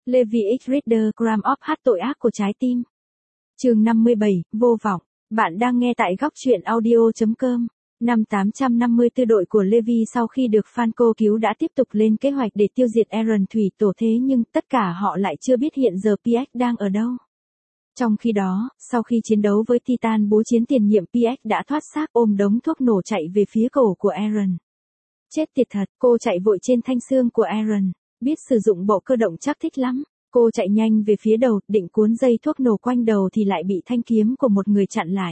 Levi X Reader Gram of Hát tội ác của trái tim. Chương 57, vô vọng. Bạn đang nghe tại góc truyện audio.com. Năm 854 đội của Levi sau khi được Falco cứu đã tiếp tục lên kế hoạch để tiêu diệt Eren thủy tổ thế nhưng tất cả họ lại chưa biết hiện giờ PX đang ở đâu. Trong khi đó, sau khi chiến đấu với Titan bố chiến tiền nhiệm PX đã thoát xác ôm đống thuốc nổ chạy về phía cổ của Eren. Chết tiệt thật, cô chạy vội trên thanh xương của Eren. Biết sử dụng bộ cơ động chắc thích lắm. Cô chạy nhanh về phía đầu, định cuốn dây thuốc nổ quanh đầu thì lại bị thanh kiếm của một người chặn lại.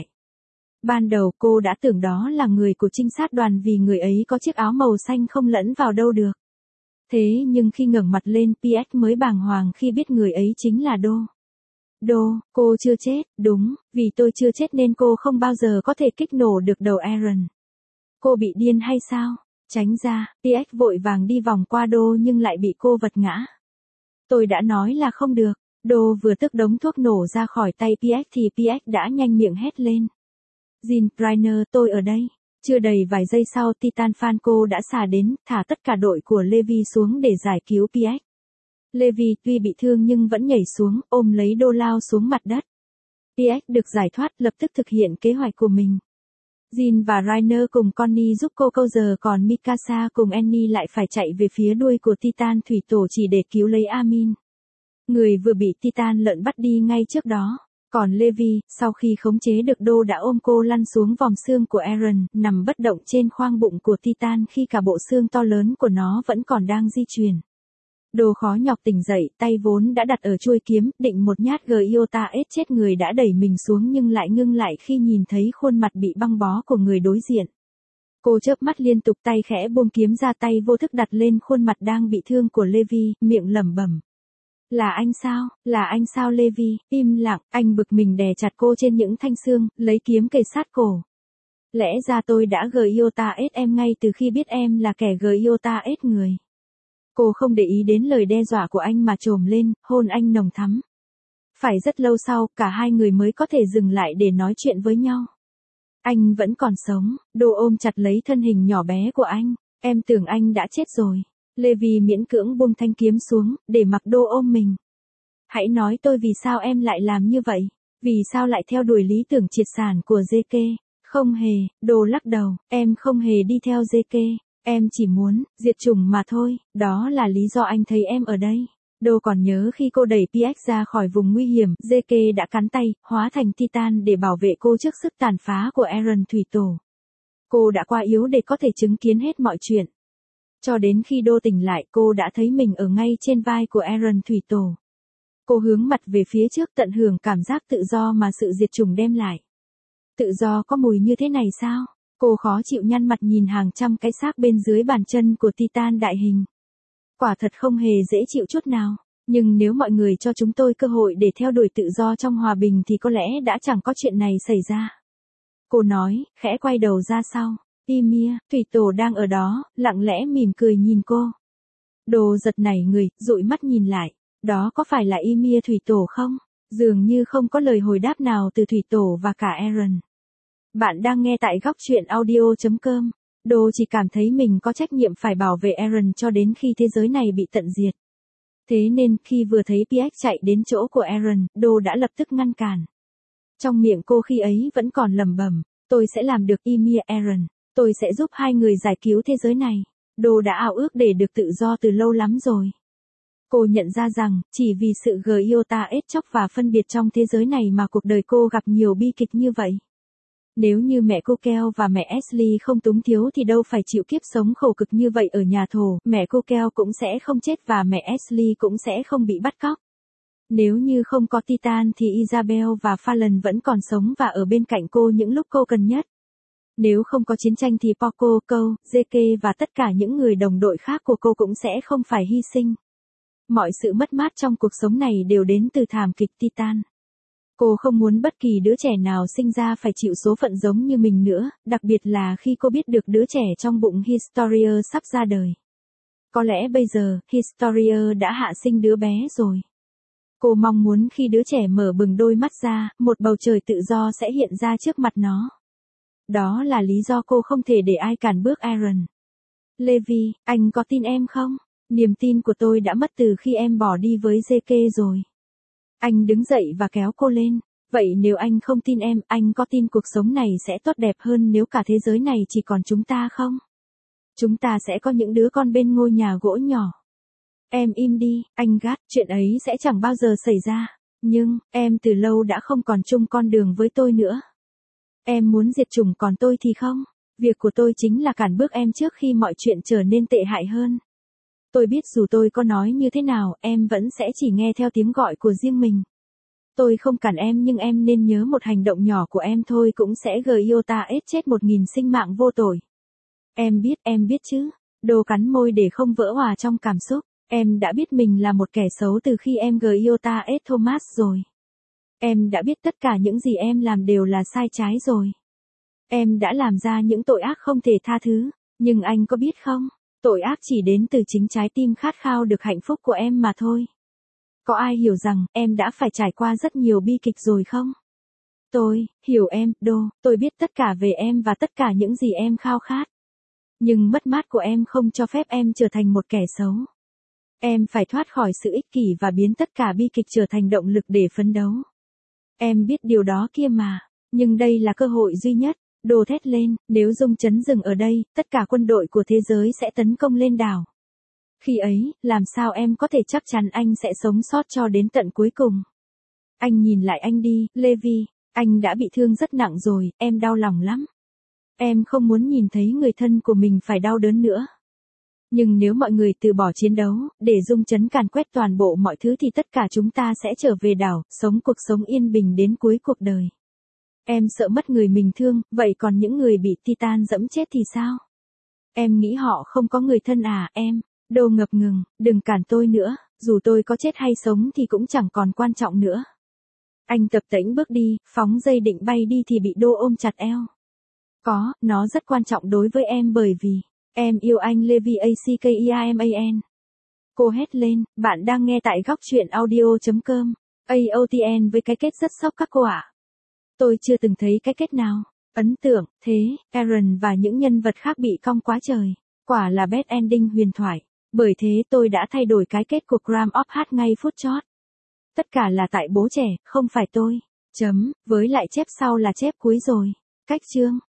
Ban đầu cô đã tưởng đó là người của trinh sát đoàn vì người ấy có chiếc áo màu xanh không lẫn vào đâu được. Thế nhưng khi ngẩng mặt lên PX mới bàng hoàng khi biết người ấy chính là Đô. Đô, cô chưa chết, đúng, vì tôi chưa chết nên cô không bao giờ có thể kích nổ được đầu Eren. Cô bị điên hay sao? Tránh ra, PX vội vàng đi vòng qua Đô nhưng lại bị cô vật ngã. Tôi đã nói là không được. Đô vừa tức đống thuốc nổ ra khỏi tay PX thì PX đã nhanh miệng hét lên. Jean Bryner, tôi ở đây. Chưa đầy vài giây sau Titan Falco đã xả đến, thả tất cả đội của Levi xuống để giải cứu PX. Levi tuy bị thương nhưng vẫn nhảy xuống, ôm lấy Đô lao xuống mặt đất. PX được giải thoát lập tức thực hiện kế hoạch của mình. Jean và Rainer cùng Connie giúp cô câu giờ còn Mikasa cùng Annie lại phải chạy về phía đuôi của Titan thủy tổ chỉ để cứu lấy Armin. Người vừa bị Titan lợn bắt đi ngay trước đó. Còn Levi, sau khi khống chế được Đô đã ôm cô lăn xuống vòng xương của Eren, nằm bất động trên khoang bụng của Titan khi cả bộ xương to lớn của nó vẫn còn đang di chuyển. Đô khó nhọc tỉnh dậy, tay vốn đã đặt ở chuôi kiếm, định một nhát Gyota ết chết người đã đẩy mình xuống nhưng lại ngưng lại khi nhìn thấy khuôn mặt bị băng bó của người đối diện. Cô chớp mắt liên tục tay khẽ buông kiếm ra tay vô thức đặt lên khuôn mặt đang bị thương của Levi, miệng lẩm bẩm. Là anh sao Levi, im lặng, anh bực mình đè chặt cô trên những thanh xương, lấy kiếm kề sát cổ. Lẽ ra tôi đã Gyota ết em ngay từ khi biết em là kẻ Gyota ết người. Cô không để ý đến lời đe dọa của anh mà trồm lên, hôn anh nồng thắm. Phải rất lâu sau, cả hai người mới có thể dừng lại để nói chuyện với nhau. Anh vẫn còn sống, Đô ôm chặt lấy thân hình nhỏ bé của anh. Em tưởng anh đã chết rồi. Levi miễn cưỡng buông thanh kiếm xuống, để mặc Đô ôm mình. Hãy nói tôi vì sao em lại làm như vậy? Vì sao lại theo đuổi lý tưởng triệt sản của JK? Không hề, Đô lắc đầu, em không hề đi theo JK. Em chỉ muốn diệt chủng mà thôi, đó là lý do anh thấy em ở đây. Đô còn nhớ khi cô đẩy PX ra khỏi vùng nguy hiểm, JK đã cắn tay, hóa thành Titan để bảo vệ cô trước sức tàn phá của Eren thủy tổ. Cô đã quá yếu để có thể chứng kiến hết mọi chuyện. Cho đến khi Đô tỉnh lại cô đã thấy mình ở ngay trên vai của Eren thủy tổ. Cô hướng mặt về phía trước tận hưởng cảm giác tự do mà sự diệt chủng đem lại. Tự do có mùi như thế này sao? Cô khó chịu nhăn mặt nhìn hàng trăm cái xác bên dưới bàn chân của Titan đại hình. Quả thật không hề dễ chịu chút nào. Nhưng nếu mọi người cho chúng tôi cơ hội để theo đuổi tự do trong hòa bình thì có lẽ đã chẳng có chuyện này xảy ra. Cô nói, khẽ quay đầu ra sau. Ymir, thủy tổ đang ở đó, lặng lẽ mỉm cười nhìn cô. Đô giật nảy người, dụi mắt nhìn lại. Đó có phải là Ymir thủy tổ không? Dường như không có lời hồi đáp nào từ thủy tổ và cả Eren. Bạn đang nghe tại góc truyện audio.com. Đô chỉ cảm thấy mình có trách nhiệm phải bảo vệ Eren cho đến khi thế giới này bị tận diệt. Thế nên khi vừa thấy PX chạy đến chỗ của Eren, Đô đã lập tức ngăn cản. Trong miệng cô khi ấy vẫn còn lẩm bẩm, tôi sẽ làm được Ymir Eren, tôi sẽ giúp hai người giải cứu thế giới này. Đô đã ao ước để được tự do từ lâu lắm rồi. Cô nhận ra rằng, chỉ vì sự Gyota ết chóc và phân biệt trong thế giới này mà cuộc đời cô gặp nhiều bi kịch như vậy. Nếu như mẹ cô Keo và mẹ Ashley không túng thiếu thì đâu phải chịu kiếp sống khổ cực như vậy ở nhà thổ, mẹ cô Keo cũng sẽ không chết và mẹ Ashley cũng sẽ không bị bắt cóc. Nếu như không có Titan thì Isabel và Fallon vẫn còn sống và ở bên cạnh cô những lúc cô cần nhất. Nếu không có chiến tranh thì Poco, Cole, JK và tất cả những người đồng đội khác của cô cũng sẽ không phải hy sinh. Mọi sự mất mát trong cuộc sống này đều đến từ thảm kịch Titan. Cô không muốn bất kỳ đứa trẻ nào sinh ra phải chịu số phận giống như mình nữa, đặc biệt là khi cô biết được đứa trẻ trong bụng Historia sắp ra đời. Có lẽ bây giờ, Historia đã hạ sinh đứa bé rồi. Cô mong muốn khi đứa trẻ mở bừng đôi mắt ra, một bầu trời tự do sẽ hiện ra trước mặt nó. Đó là lý do cô không thể để ai cản bước Eren. Levi, anh có tin em không? Niềm tin của tôi đã mất từ khi em bỏ đi với JK rồi. Anh đứng dậy và kéo cô lên. Vậy nếu anh không tin em, anh có tin cuộc sống này sẽ tốt đẹp hơn nếu cả thế giới này chỉ còn chúng ta không? Chúng ta sẽ có những đứa con bên ngôi nhà gỗ nhỏ. Em im đi, anh gắt, chuyện ấy sẽ chẳng bao giờ xảy ra. Nhưng, em từ lâu đã không còn chung con đường với tôi nữa. Em muốn diệt chủng còn tôi thì không. Việc của tôi chính là cản bước em trước khi mọi chuyện trở nên tệ hại hơn. Tôi biết dù tôi có nói như thế nào, em vẫn sẽ chỉ nghe theo tiếng gọi của riêng mình. Tôi không cản em nhưng em nên nhớ một hành động nhỏ của em thôi cũng sẽ gây iota ết chết 1000 sinh mạng vô tội. Em biết chứ. Đồ cắn môi để không vỡ hòa trong cảm xúc. Em đã biết mình là một kẻ xấu từ khi em gây iota ết Thomas rồi. Em đã biết tất cả những gì em làm đều là sai trái rồi. Em đã làm ra những tội ác không thể tha thứ. Nhưng anh có biết không? Tội ác chỉ đến từ chính trái tim khát khao được hạnh phúc của em mà thôi. Có ai hiểu rằng em đã phải trải qua rất nhiều bi kịch rồi không? Tôi hiểu em, tôi biết tất cả về em và tất cả những gì em khao khát. Nhưng mất mát của em không cho phép em trở thành một kẻ xấu. Em phải thoát khỏi sự ích kỷ và biến tất cả bi kịch trở thành động lực để phấn đấu. Em biết điều đó kia mà, nhưng đây là cơ hội duy nhất. Đồ thét lên, nếu Dung Chấn dừng ở đây, tất cả quân đội của thế giới sẽ tấn công lên đảo. Khi ấy, làm sao em có thể chắc chắn anh sẽ sống sót cho đến tận cuối cùng? Anh nhìn lại anh đi, Levi, anh đã bị thương rất nặng rồi, em đau lòng lắm. Em không muốn nhìn thấy người thân của mình phải đau đớn nữa. Nhưng nếu mọi người từ bỏ chiến đấu, để Dung Chấn càn quét toàn bộ mọi thứ thì tất cả chúng ta sẽ trở về đảo, sống cuộc sống yên bình đến cuối cuộc đời. Em sợ mất người mình thương, vậy còn những người bị Titan dẫm chết thì sao? Em nghĩ họ không có người thân à, em? Đồ ngập ngừng, đừng cản tôi nữa, dù tôi có chết hay sống thì cũng chẳng còn quan trọng nữa. Anh tập tễnh bước đi, phóng dây định bay đi thì bị Đô ôm chặt eo. Nó rất quan trọng đối với em bởi vì, em yêu anh Levi Ackiaman. Cô hét lên, bạn đang nghe tại góc truyện audio.com, AOTN với cái kết rất sốc các cô ạ. Tôi chưa từng thấy cái kết nào ấn tượng thế. Aaron và những nhân vật khác bị cong quá trời. Quả là bad ending huyền thoại. Bởi thế tôi đã thay đổi cái kết của Gram of Heart ngay phút chót. Tất cả là tại bố trẻ, không phải tôi. Với lại chép sau là chép cuối rồi. Cách chương.